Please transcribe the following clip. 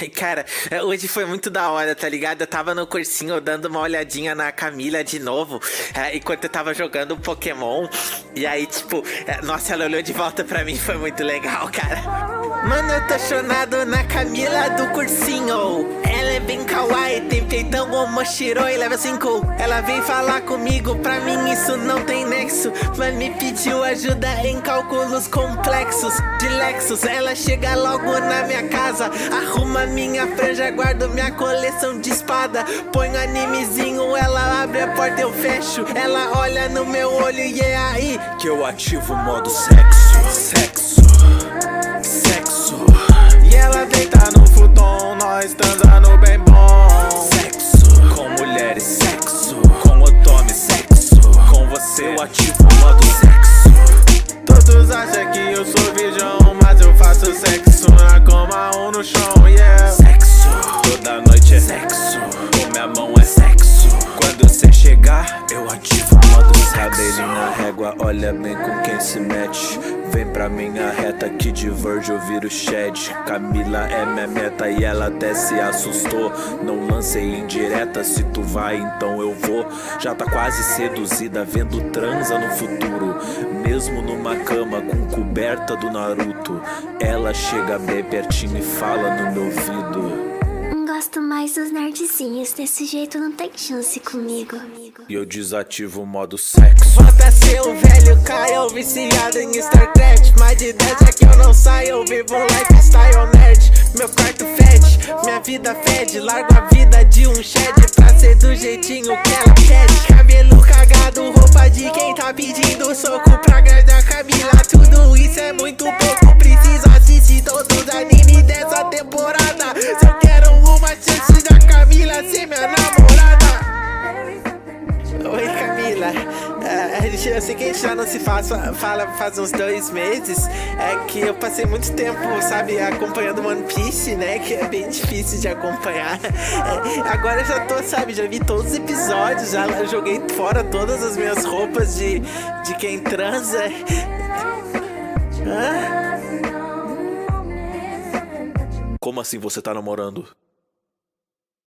Cara, hoje foi muito da hora, tá ligado? Eu tava no cursinho dando uma olhadinha na Camila de novo, enquanto eu tava jogando Pokémon. E aí, tipo, nossa, ela olhou de volta pra mim, foi muito legal, cara. Mano, eu tô chonado na Camila do cursinho. Ela é bem kawaii, tem peitão como Shiroi, level 5. Ela vem falar comigo, pra mim isso não tem nexo. Mas me pediu ajuda em cálculos complexos de Lexus. Ela chega logo na minha casa, arruma minha franja, guardo minha coleção de espada. Põe animezinho, ela abre a porta, eu fecho. Ela olha no meu olho e é aí que eu ativo o modo sexo. Sexo. E ela deita no futon, nós transando bem bom. Sexo, com mulheres, sexo, com otome, sexo. Com você eu ativo o modo sexo. Todos acham que eu sou virgão, mas eu faço sexo na cama ou no chão, yeah. Sexo, toda noite é sexo, com minha mão é sexo. Quando você chegar, eu ativo o modo sexo. Cabelinho na régua, olha bem com quem se mete. Vem pra minha reta que de Verge eu viro Shed. Camila é minha meta e ela até se assustou. Não lancei indireta, se tu vai então eu vou. Já tá quase seduzida, vendo transa no futuro. Mesmo numa cama com coberta do Naruto. Ela chega bem pertinho e fala no meu ouvido. Gosto mais dos nerdzinhos, desse jeito não tem chance comigo. E eu desativo o modo sexo. Volta a ser o velho Kyle, viciado em Star Trek. Mais de 10 é que eu não saio, eu vivo um lifestyle nerd. Meu quarto fede, minha vida fede. Largo a vida de um shed pra ser do jeitinho que ela pede. Cabelo cagado, roupa de quem tá pedindo soco pra agradar a Camila. Tudo isso é muito pouco, preciso assistir todos os animes dessa temporada. Se eu quero uma chance da Camila ser minha namorada. Oi, Camila. Eu sei que a gente já não se fala faz uns 2 meses. É que eu passei muito tempo, sabe, acompanhando One Piece, né? Que é bem difícil de acompanhar. Agora eu já tô, sabe, já vi todos os episódios. Já joguei fora todas as minhas roupas de quem transa. Como assim você tá namorando?